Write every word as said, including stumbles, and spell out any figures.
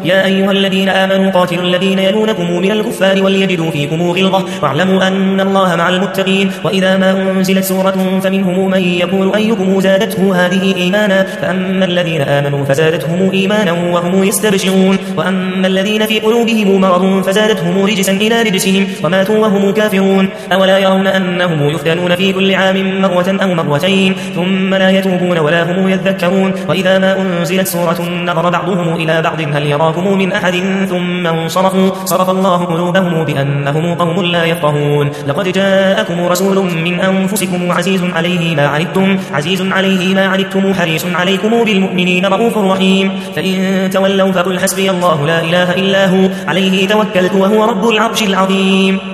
يا أيها الذين آمنوا قاتلوا الذين يلونكم من الكفار وليجدوا فيكم غلظة واعلموا أن الله مع المتقين. وإذا ما أنزلت سورة فمنهم من يقول أيكم زادته هذه إيمانا فأما الذين آمنوا فزادتهم إيمانا وهم يستبشرون وأما الذين في قلوبهم مرض فزادتهم رجسا إلى رجسهم وماتوا وهم كافرون. أولا يرون أنهم يفتنون في كل عام مرة أو مرتين ثم لا يتوبون ولا هم يذكرون. وإذا ما أنزلت سورة نظر بعضهم إلى بعض هل يراكم من أحد ثم انصرفوا صرف الله قلوبهم بأنهم قوم لا يفقهون. لقد جاءكم رسول من أنفسكم عزيز عليه ما عنتم عزيز عليه ما عنتم حريص عليكم بالمؤمنين رؤوف رحيم. فإن تولوا فقل حسبي الله لا إله إلا هو عليه توكلت وهو رب العرش العظيم.